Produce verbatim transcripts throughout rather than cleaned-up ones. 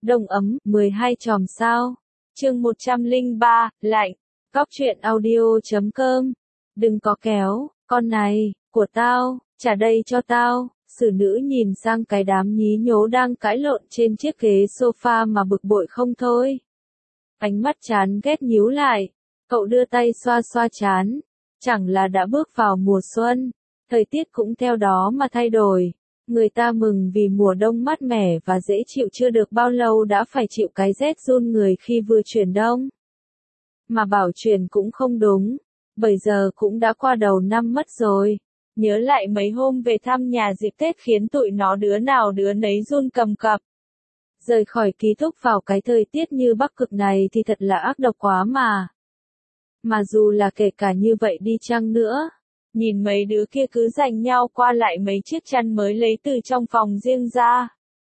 Đông ấm, mười hai chòm sao. Chương một trăm lẻ ba, lạnh. Góc truyện audio chấm com. Đừng có kéo, con này, của tao, trả đây cho tao. Xử nữ nhìn sang cái đám nhí nhố đang cãi lộn trên chiếc ghế sofa mà bực bội không thôi. Ánh mắt chán ghét nhíu lại. Cậu đưa tay xoa xoa trán. Chẳng là đã bước vào mùa xuân. Thời tiết cũng theo đó mà thay đổi. Người ta mừng vì mùa đông mát mẻ và dễ chịu, chưa được bao lâu đã phải chịu cái rét run người khi vừa chuyển đông. Mà bảo chuyển cũng không đúng, bởi giờ cũng đã qua đầu năm mất rồi. Nhớ lại mấy hôm về thăm nhà dịp Tết khiến tụi nó đứa nào đứa nấy run cầm cập. Rời khỏi ký túc vào cái thời tiết như Bắc Cực này thì thật là ác độc quá mà. Mà dù là kể cả như vậy đi chăng nữa, nhìn mấy đứa kia cứ giành nhau qua lại mấy chiếc chăn mới lấy từ trong phòng riêng ra.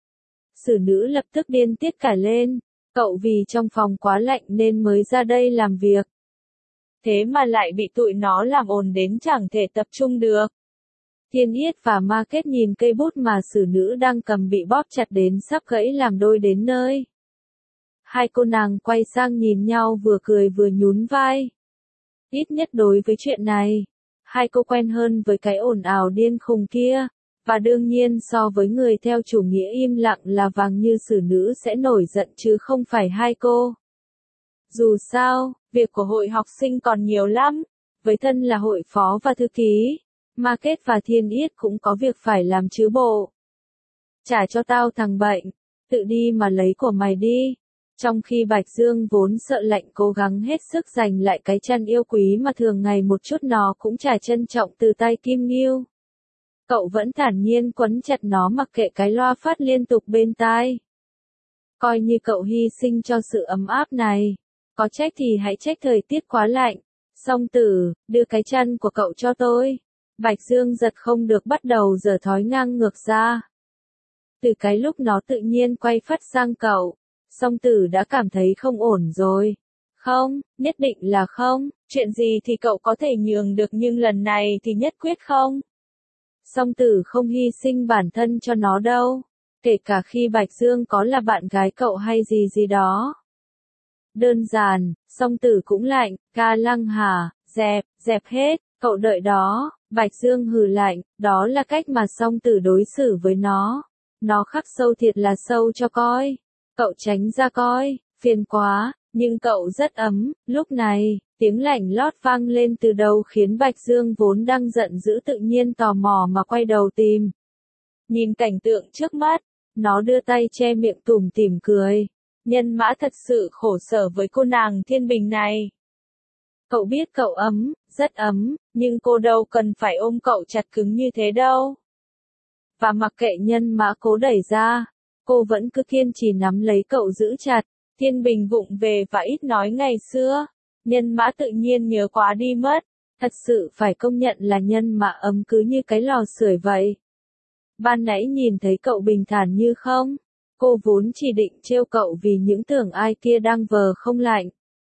Xử nữ lập tức điên tiết cả lên, cậu vì trong phòng quá lạnh nên mới ra đây làm việc. Thế mà lại bị tụi nó làm ồn đến chẳng thể tập trung được. Thiên Yết và Ma Kết nhìn cây bút mà xử nữ đang cầm bị bóp chặt đến sắp gãy làm đôi đến nơi. Hai cô nàng quay sang nhìn nhau vừa cười vừa nhún vai. Ít nhất đối với chuyện này, hai cô quen hơn với cái ồn ào điên khùng kia, và đương nhiên so với người theo chủ nghĩa im lặng là vàng như xử nữ sẽ nổi giận chứ không phải hai cô. Dù sao, việc của hội học sinh còn nhiều lắm, với thân là hội phó và thư ký, Ma Kết và Thiên Yết cũng có việc phải làm chứ bộ. Trả cho tao thằng bệnh, tự đi mà lấy của mày đi. Trong khi Bạch Dương vốn sợ lạnh cố gắng hết sức giành lại cái chăn yêu quý mà thường ngày một chút nó cũng chả trân trọng từ tay Kim Nghiêu. Cậu vẫn thản nhiên quấn chặt nó mặc kệ cái loa phát liên tục bên tai. Coi như cậu hy sinh cho sự ấm áp này. Có trách thì hãy trách thời tiết quá lạnh. Song Tử, đưa cái chăn của cậu cho tôi. Bạch Dương giật không được bắt đầu giở thói ngang ngược ra. Từ cái lúc nó tự nhiên quay phắt sang cậu, Song Tử đã cảm thấy không ổn rồi. Không, nhất định là không, chuyện gì thì cậu có thể nhường được nhưng lần này thì nhất quyết không. Song Tử không hy sinh bản thân cho nó đâu, kể cả khi Bạch Dương có là bạn gái cậu hay gì gì đó. Đơn giản, Song Tử cũng lạnh, ca lăng hả, dẹp, dẹp hết, cậu đợi đó. Bạch Dương hừ lạnh, đó là cách mà Song Tử đối xử với nó. Nó khắc sâu thiệt là sâu cho coi. Cậu tránh ra coi, phiền quá, nhưng cậu rất ấm. Lúc này, tiếng lạnh lót vang lên từ đầu khiến Bạch Dương vốn đang giận dữ tự nhiên tò mò mà quay đầu tìm. Nhìn cảnh tượng trước mắt, nó đưa tay che miệng tủm tỉm cười. Nhân Mã thật sự khổ sở với cô nàng Thiên Bình này. Cậu biết cậu ấm, rất ấm, nhưng cô đâu cần phải ôm cậu chặt cứng như thế đâu. Và mặc kệ Nhân Mã cố đẩy ra, cô vẫn cứ kiên trì nắm lấy cậu giữ chặt. Thiên Bình vụng về và ít nói ngày xưa. Nhân Mã tự nhiên nhớ quá đi mất. Thật sự phải công nhận là Nhân Mã ấm cứ như cái lò sưởi vậy. Ban nãy nhìn thấy cậu bình thản như không, cô vốn chỉ định trêu cậu vì những tưởng ai kia đang vờ không lạnh.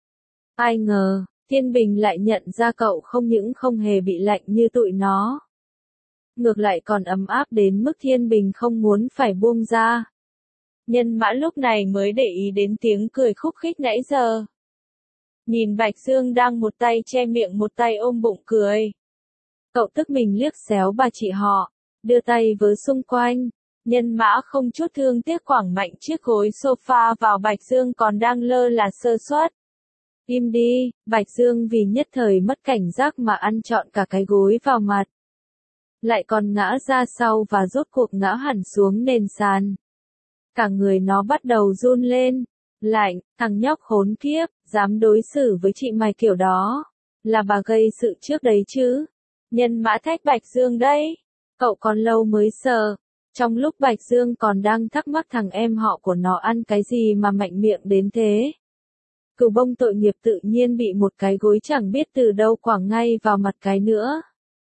Ai ngờ, Thiên Bình lại nhận ra cậu không những không hề bị lạnh như tụi nó. Ngược lại còn ấm áp đến mức Thiên Bình không muốn phải buông ra. Nhân Mã lúc này mới để ý đến tiếng cười khúc khích nãy giờ. Nhìn Bạch Dương đang một tay che miệng một tay ôm bụng cười. Cậu tức mình liếc xéo bà chị họ, đưa tay vớ xung quanh. Nhân Mã không chút thương tiếc quẳng mạnh chiếc gối sofa vào Bạch Dương còn đang lơ là sơ suất. Im đi, Bạch Dương vì nhất thời mất cảnh giác mà ăn trọn cả cái gối vào mặt. Lại còn ngã ra sau và rốt cuộc ngã hẳn xuống nền sàn. Cả người nó bắt đầu run lên. Lạnh, thằng nhóc khốn kiếp, dám đối xử với chị mày kiểu đó. Là bà gây sự trước đấy chứ. Nhân Mã thách Bạch Dương đấy. Cậu còn lâu mới sờ. Trong lúc Bạch Dương còn đang thắc mắc thằng em họ của nó ăn cái gì mà mạnh miệng đến thế. Cừu Bông tội nghiệp tự nhiên bị một cái gối chẳng biết từ đâu quẳng ngay vào mặt cái nữa.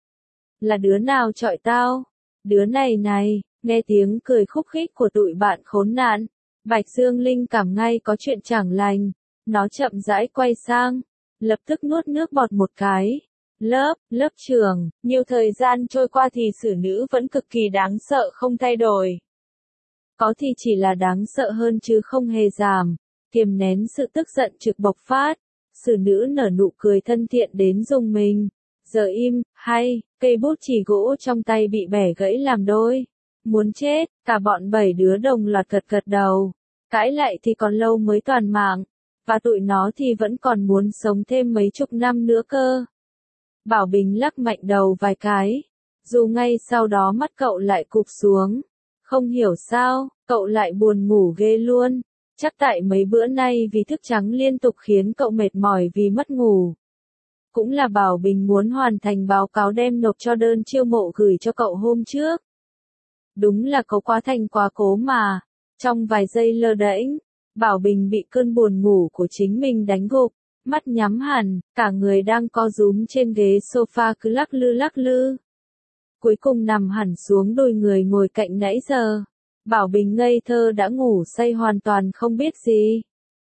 Là đứa nào chọi tao? Đứa này này, nghe tiếng cười khúc khích của tụi bạn khốn nạn. Bạch Dương linh cảm ngay có chuyện chẳng lành. Nó chậm rãi quay sang, lập tức nuốt nước bọt một cái. Lớp, lớp trưởng, nhiều thời gian trôi qua thì xử nữ vẫn cực kỳ đáng sợ không thay đổi. có thì chỉ là đáng sợ hơn chứ không hề giảm, kiềm nén sự tức giận trực bộc phát. Sử nữ nở nụ cười thân thiện đến rùng mình. Giờ im, hay, cây bút chì gỗ trong tay bị bẻ gãy làm đôi. Muốn chết, cả bọn bảy đứa đồng loạt gật gật đầu. Cãi lại thì còn lâu mới toàn mạng, và tụi nó thì vẫn còn muốn sống thêm mấy chục năm nữa cơ. Bảo Bình lắc mạnh đầu vài cái, dù ngay sau đó mắt cậu lại cụp xuống. Không hiểu sao, cậu lại buồn ngủ ghê luôn. Chắc tại mấy bữa nay vì thức trắng liên tục khiến cậu mệt mỏi vì mất ngủ. Cũng là Bảo Bình muốn hoàn thành báo cáo đem nộp cho đơn chiêu mộ gửi cho cậu hôm trước. Đúng là cậu quá thành quá cố mà. Trong vài giây lơ đễnh, Bảo Bình bị cơn buồn ngủ của chính mình đánh gục, mắt nhắm hẳn, cả người đang co rúm trên ghế sofa cứ lắc lư lắc lư. Cuối cùng nằm hẳn xuống đôi người ngồi cạnh nãy giờ. Bảo Bình ngây thơ đã ngủ say hoàn toàn không biết gì.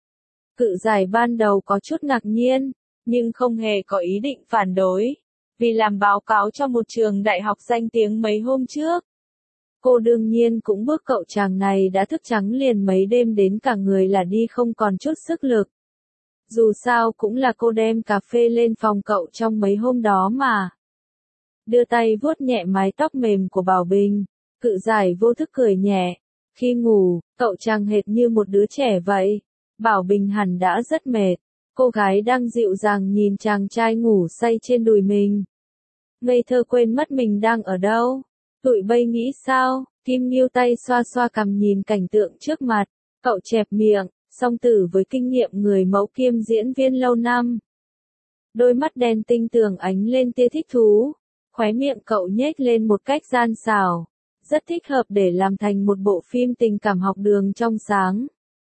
Cự giải ban đầu có chút ngạc nhiên, nhưng không hề có ý định phản đối, vì làm báo cáo cho một trường đại học danh tiếng mấy hôm trước. Cô đương nhiên cũng bước cậu chàng này đã thức trắng liền mấy đêm đến cả người là đi không còn chút sức lực. Dù sao cũng là cô đem cà phê lên phòng cậu trong mấy hôm đó mà. Đưa tay vuốt nhẹ mái tóc mềm của Bảo Bình, cự giải vô thức cười nhẹ. Khi ngủ, cậu chàng hệt như một đứa trẻ vậy. Bảo Bình hẳn đã rất mệt. Cô gái đang dịu dàng nhìn chàng trai ngủ say trên đùi mình. Ngây thơ quên mất mình đang ở đâu. Tụi bay nghĩ sao? Kim Nghiêu tay xoa xoa cằm nhìn cảnh tượng trước mặt. Cậu chẹp miệng, song tử với kinh nghiệm người mẫu kiêm diễn viên lâu năm. Đôi mắt đen tinh tường ánh lên tia thích thú. Khóe miệng cậu nhếch lên một cách gian xảo. Rất thích hợp để làm thành một bộ phim tình cảm học đường trong sáng.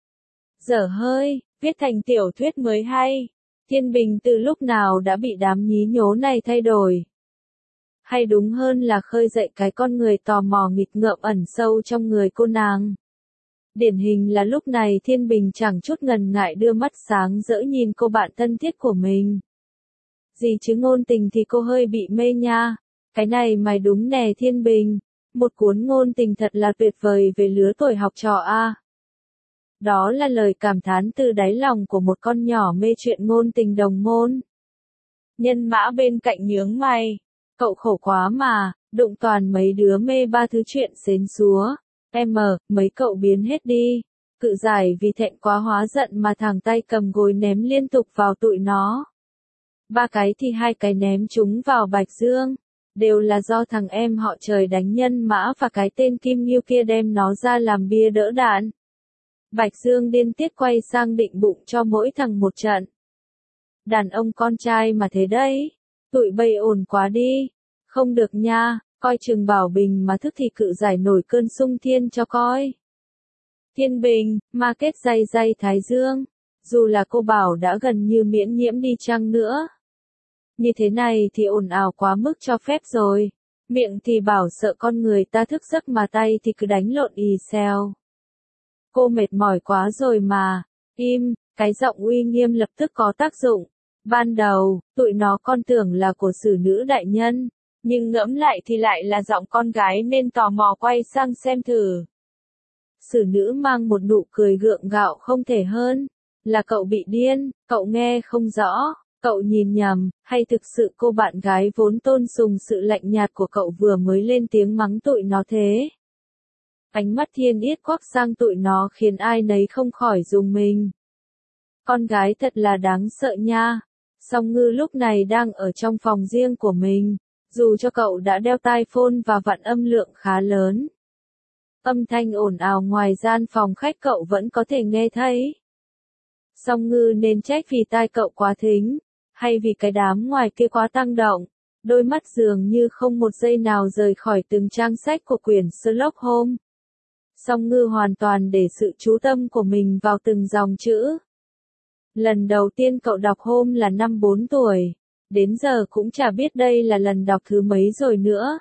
Dở hơi, viết thành tiểu thuyết mới hay. Thiên Bình từ lúc nào đã bị đám nhí nhố này thay đổi. Hay đúng hơn là khơi dậy cái con người tò mò nghịch ngợm ẩn sâu trong người cô nàng. Điển hình là lúc này Thiên Bình chẳng chút ngần ngại đưa mắt sáng rỡ nhìn cô bạn thân thiết của mình. Gì chứ ngôn tình thì cô hơi bị mê nha. Cái này mày đúng nè Thiên Bình. Một cuốn ngôn tình thật là tuyệt vời về lứa tuổi học trò a. Đó là lời cảm thán từ đáy lòng của một con nhỏ mê chuyện ngôn tình đồng môn. Nhân Mã bên cạnh nhướng mày. Cậu khổ quá mà, đụng toàn mấy đứa mê ba thứ chuyện xến xúa. Em mờ, mấy cậu biến hết đi. Cự giải vì thẹn quá hóa giận mà thẳng tay cầm gối ném liên tục vào tụi nó. Ba cái thì hai cái ném chúng vào Bạch Dương. Đều là do thằng em họ Trời đánh Nhân Mã và cái tên Kim Nghiêu kia đem nó ra làm bia đỡ đạn. Bạch Dương điên tiết quay sang định bụng cho mỗi thằng một trận. Đàn ông con trai mà thế đấy. Tụi bay ổn quá đi. Không được nha, coi chừng Bảo Bình mà thức thì cự giải nổi cơn xung thiên cho coi. Thiên Bình, ma kết day day Thái Dương. Dù là cô Bảo đã gần như miễn nhiễm đi chăng nữa. Như thế này thì ồn ào quá mức cho phép rồi. Miệng thì bảo sợ con người ta thức giấc mà tay thì cứ đánh lộn ì xèo. Cô mệt mỏi quá rồi mà. Im, cái giọng uy nghiêm lập tức có tác dụng. Ban đầu, tụi nó con tưởng là của sử nữ đại nhân. Nhưng ngẫm lại thì lại là giọng con gái nên tò mò quay sang xem thử. Sử nữ mang một nụ cười gượng gạo không thể hơn. Là cậu bị điên, cậu nghe không rõ. Cậu nhìn nhầm, hay thực sự cô bạn gái vốn tôn sùng sự lạnh nhạt của cậu vừa mới lên tiếng mắng tụi nó thế? Ánh mắt Thiên Yết quắc sang tụi nó khiến ai nấy không khỏi rùng mình. Con gái thật là đáng sợ nha. Song Ngư lúc này đang ở trong phòng riêng của mình, dù cho cậu đã đeo tai phone và vặn âm lượng khá lớn. Âm thanh ồn ào ngoài gian phòng khách cậu vẫn có thể nghe thấy. Song Ngư nên trách vì tai cậu quá thính, hay vì cái đám ngoài kia quá tăng động, đôi mắt dường như không một giây nào rời khỏi từng trang sách của quyển Sherlock Holmes. Song Ngư hoàn toàn để sự chú tâm của mình vào từng dòng chữ. Lần đầu tiên cậu đọc Holmes là năm bốn tuổi, đến giờ cũng chả biết đây là lần đọc thứ mấy rồi nữa.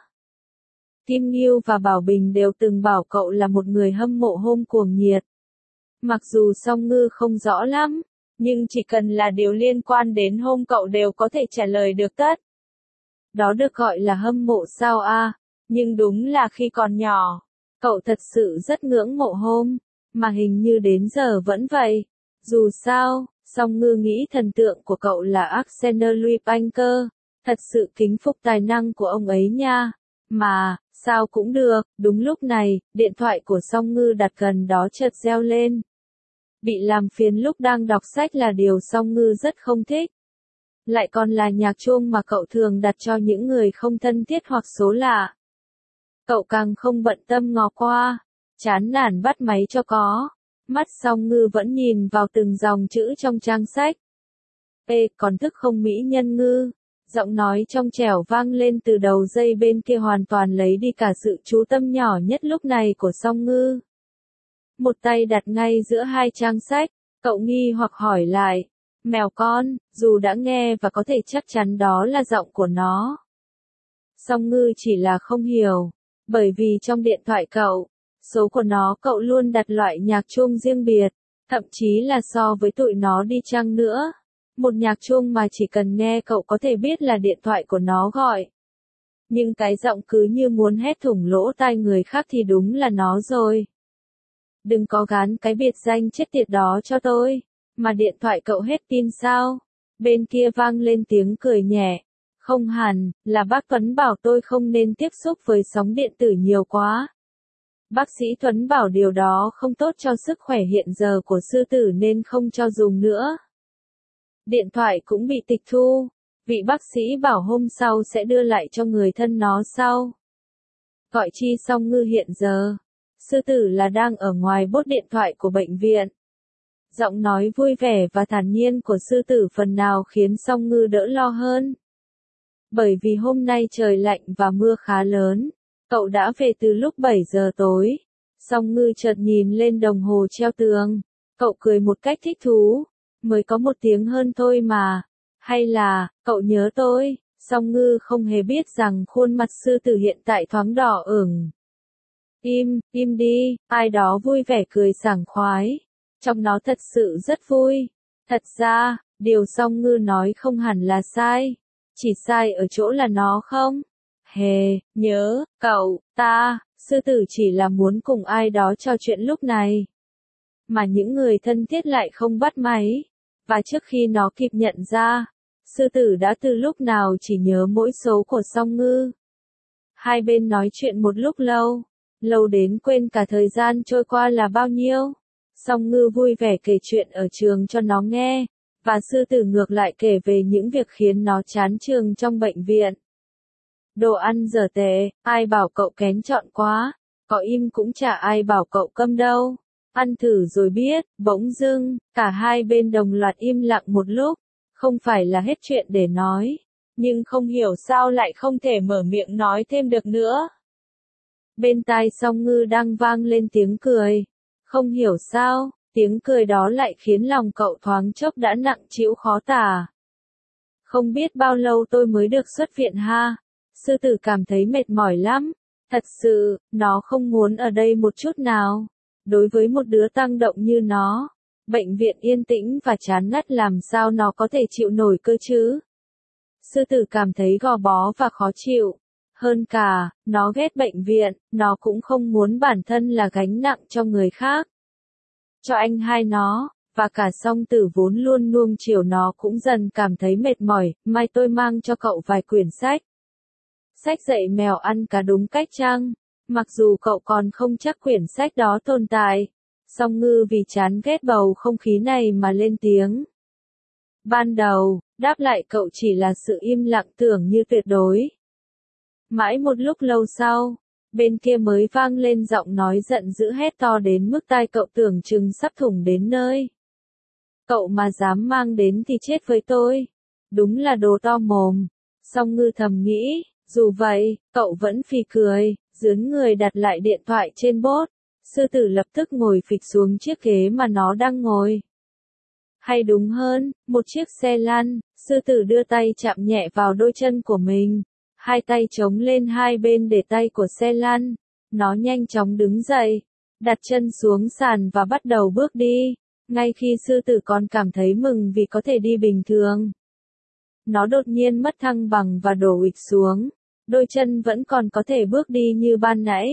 Kim Nghiêu và Bảo Bình đều từng bảo cậu là một người hâm mộ Holmes cuồng nhiệt. Mặc dù Song Ngư không rõ lắm, nhưng chỉ cần là điều liên quan đến Holmes cậu đều có thể trả lời được tất. Đó được gọi là hâm mộ sao a? Nhưng đúng là khi còn nhỏ, Cậu thật sự rất ngưỡng mộ hôm, mà hình như đến giờ vẫn vậy. Dù sao, Song Ngư nghĩ thần tượng của cậu là Arsène Lupin cơ, thật sự kính phục tài năng của ông ấy nha. Mà, sao cũng được, đúng lúc này, điện thoại của Song Ngư đặt gần đó chợt reo lên. Bị làm phiền lúc đang đọc sách là điều Song Ngư rất không thích. Lại còn là nhạc chuông mà cậu thường đặt cho những người không thân thiết hoặc số lạ. Cậu càng không bận tâm ngó qua, chán nản bắt máy cho có. Mắt Song Ngư vẫn nhìn vào từng dòng chữ trong trang sách. Ê, còn thức không mỹ nhân Ngư? Giọng nói trong trẻo vang lên từ đầu dây bên kia hoàn toàn lấy đi cả sự chú tâm nhỏ nhất lúc này của Song Ngư. Một tay đặt ngay giữa hai trang sách, cậu nghi hoặc hỏi lại. Mèo con, dù đã nghe và có thể chắc chắn đó là giọng của nó. Song Ngư chỉ là không hiểu, bởi vì trong điện thoại cậu, số của nó cậu luôn đặt loại nhạc chuông riêng biệt, thậm chí là so với tụi nó đi chăng nữa. Một nhạc chuông mà chỉ cần nghe cậu có thể biết là điện thoại của nó gọi. Nhưng cái giọng cứ như muốn hét thủng lỗ tai người khác thì đúng là nó rồi. Đừng có gán cái biệt danh chết tiệt đó cho tôi. Mà điện thoại cậu hết pin sao? Bên kia vang lên tiếng cười nhẹ. Không hẳn, là bác Tuấn bảo tôi không nên tiếp xúc với sóng điện tử nhiều quá. Bác sĩ Tuấn bảo điều đó không tốt cho sức khỏe hiện giờ của sư tử nên không cho dùng nữa. Điện thoại cũng bị tịch thu. Vị bác sĩ bảo hôm sau sẽ đưa lại cho người thân nó sau. Gọi chi Song Ngư hiện giờ. Sư tử là đang ở ngoài bốt điện thoại của bệnh viện. Giọng nói vui vẻ và thản nhiên của sư tử phần nào khiến Song Ngư đỡ lo hơn. Bởi vì hôm nay trời lạnh và mưa khá lớn, cậu đã về từ lúc bảy giờ tối. Song Ngư chợt nhìn lên đồng hồ treo tường, cậu cười một cách thích thú, mới có một tiếng hơn thôi mà. Hay là, cậu nhớ tôi? Song Ngư không hề biết rằng khuôn mặt sư tử hiện tại thoáng đỏ ửng. Im, im đi, ai đó vui vẻ cười sảng khoái. Trong nó thật sự rất vui. Thật ra, điều Song Ngư nói không hẳn là sai. Chỉ sai ở chỗ là nó không. Hề, nhớ, cậu, ta, sư tử chỉ là muốn cùng ai đó trò chuyện lúc này. Mà những người thân thiết lại không bắt máy. Và trước khi nó kịp nhận ra, sư tử đã từ lúc nào chỉ nhớ mỗi số của Song Ngư. Hai bên nói chuyện một lúc lâu, lâu đến quên cả thời gian trôi qua là bao nhiêu. Song Ngư vui vẻ kể chuyện ở trường cho nó nghe, và sư tử ngược lại kể về những việc khiến nó chán trường trong bệnh viện. Đồ ăn dở tệ, ai bảo cậu kén chọn quá, có im cũng chả ai bảo cậu câm đâu. Ăn thử rồi biết. Bỗng dưng, cả hai bên đồng loạt im lặng một lúc, không phải là hết chuyện để nói, nhưng không hiểu sao lại không thể mở miệng nói thêm được nữa. Bên tai Song Ngư đang vang lên tiếng cười. Không hiểu sao, tiếng cười đó lại khiến lòng cậu thoáng chốc đã nặng trĩu khó tả. Không biết bao lâu tôi mới được xuất viện ha. Sư tử cảm thấy mệt mỏi lắm. Thật sự, nó không muốn ở đây một chút nào. Đối với một đứa tăng động như nó, bệnh viện yên tĩnh và chán ngắt làm sao nó có thể chịu nổi cơ chứ. Sư tử cảm thấy gò bó và khó chịu. Hơn cả, nó ghét bệnh viện, nó cũng không muốn bản thân là gánh nặng cho người khác. Cho anh hai nó, và cả Song Tử vốn luôn nuông chiều nó cũng dần cảm thấy mệt mỏi. Mai tôi mang cho cậu vài quyển sách. Sách dạy mèo ăn cá đúng cách chăng? Mặc dù cậu còn không chắc quyển sách đó tồn tại, Song Ngư vì chán ghét bầu không khí này mà lên tiếng. Ban đầu, đáp lại cậu chỉ là sự im lặng tưởng như tuyệt đối. Mãi một lúc lâu sau, bên kia mới vang lên giọng nói giận dữ hét to đến mức tai cậu tưởng chừng sắp thủng đến nơi. Cậu mà dám mang đến thì chết với tôi. Đúng là đồ to mồm. Song Ngư thầm nghĩ, dù vậy, cậu vẫn phì cười, dướn người đặt lại điện thoại trên bốt. Sư tử lập tức ngồi phịch xuống chiếc ghế mà nó đang ngồi. Hay đúng hơn, một chiếc xe lăn. Sư tử đưa tay chạm nhẹ vào đôi chân của mình. Hai tay chống lên hai bên để tay của xe lăn. Nó nhanh chóng đứng dậy, đặt chân xuống sàn và bắt đầu bước đi. Ngay khi sư tử còn cảm thấy mừng vì có thể đi bình thường, nó đột nhiên mất thăng bằng và đổ ụịch xuống. Đôi chân vẫn còn có thể bước đi như ban nãy,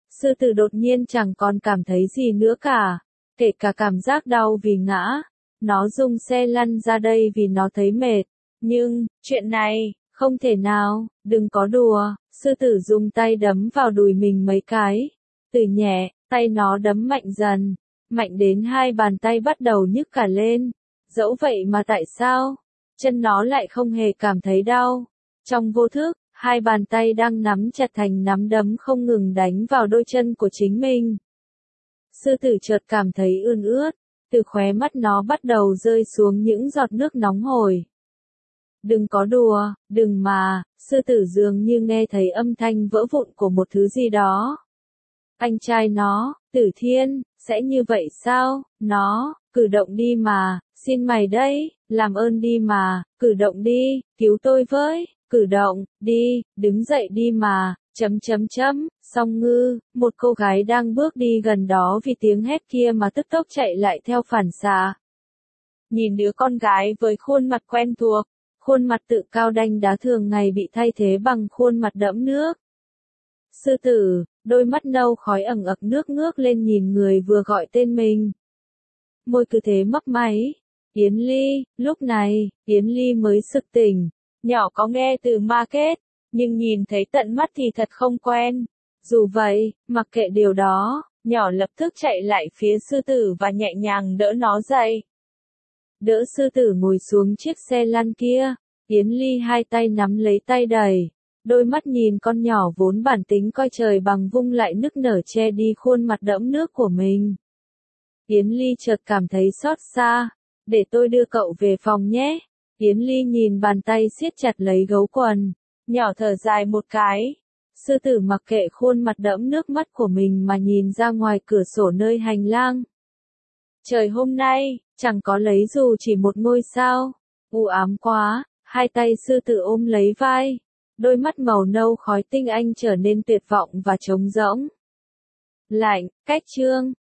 sư tử đột nhiên chẳng còn cảm thấy gì nữa cả, kể cả cảm giác đau vì ngã. Nó dùng xe lăn ra đây vì nó thấy mệt. Nhưng, chuyện này, không thể nào, đừng có đùa. Sư tử dùng tay đấm vào đùi mình mấy cái. Từ nhẹ, tay nó đấm mạnh dần. Mạnh đến hai bàn tay bắt đầu nhức cả lên. Dẫu vậy mà tại sao? Chân nó lại không hề cảm thấy đau. Trong vô thức, hai bàn tay đang nắm chặt thành nắm đấm không ngừng đánh vào đôi chân của chính mình. Sư tử chợt cảm thấy ươn ướt. Từ khóe mắt nó bắt đầu rơi xuống những giọt nước nóng hổi. Đừng có đùa, đừng mà, sư tử dường như nghe thấy âm thanh vỡ vụn của một thứ gì đó. Anh trai nó, Tử Thiên, sẽ như vậy sao? Nó, cử động đi mà, xin mày đây, làm ơn đi mà, cử động đi, cứu tôi với, cử động, đi, đứng dậy đi mà, chấm chấm chấm, Song Ngư, một cô gái đang bước đi gần đó vì tiếng hét kia mà tức tốc chạy lại theo phản xạ. Nhìn đứa con gái với khuôn mặt quen thuộc, khuôn mặt tự cao đanh đá thường ngày bị thay thế bằng khuôn mặt đẫm nước. Sư tử, đôi mắt nâu khói ẩn ực nước ngước lên nhìn người vừa gọi tên mình. Môi cứ thế mấp máy. Yến Ly, lúc này, Yến Ly mới sực tỉnh. Nhỏ có nghe từ market, nhưng nhìn thấy tận mắt thì thật không quen. Dù vậy, mặc kệ điều đó, nhỏ lập tức chạy lại phía sư tử và nhẹ nhàng đỡ nó dậy. Đỡ sư tử ngồi xuống chiếc xe lăn kia, Yến Ly hai tay nắm lấy tay đẩy. Đôi mắt nhìn con nhỏ vốn bản tính coi trời bằng vung lại nức nở che đi khuôn mặt đẫm nước của mình. Yến Ly chợt cảm thấy xót xa. Để tôi đưa cậu về phòng nhé. Yến Ly nhìn bàn tay siết chặt lấy gấu quần. Nhỏ thở dài một cái. Sư tử mặc kệ khuôn mặt đẫm nước mắt của mình mà nhìn ra ngoài cửa sổ nơi hành lang. Trời hôm nay, chẳng có lấy dù chỉ một ngôi sao. U ám quá, hai tay sư tử ôm lấy vai. Đôi mắt màu nâu khói tinh anh trở nên tuyệt vọng và trống rỗng. Lạnh, cách chương.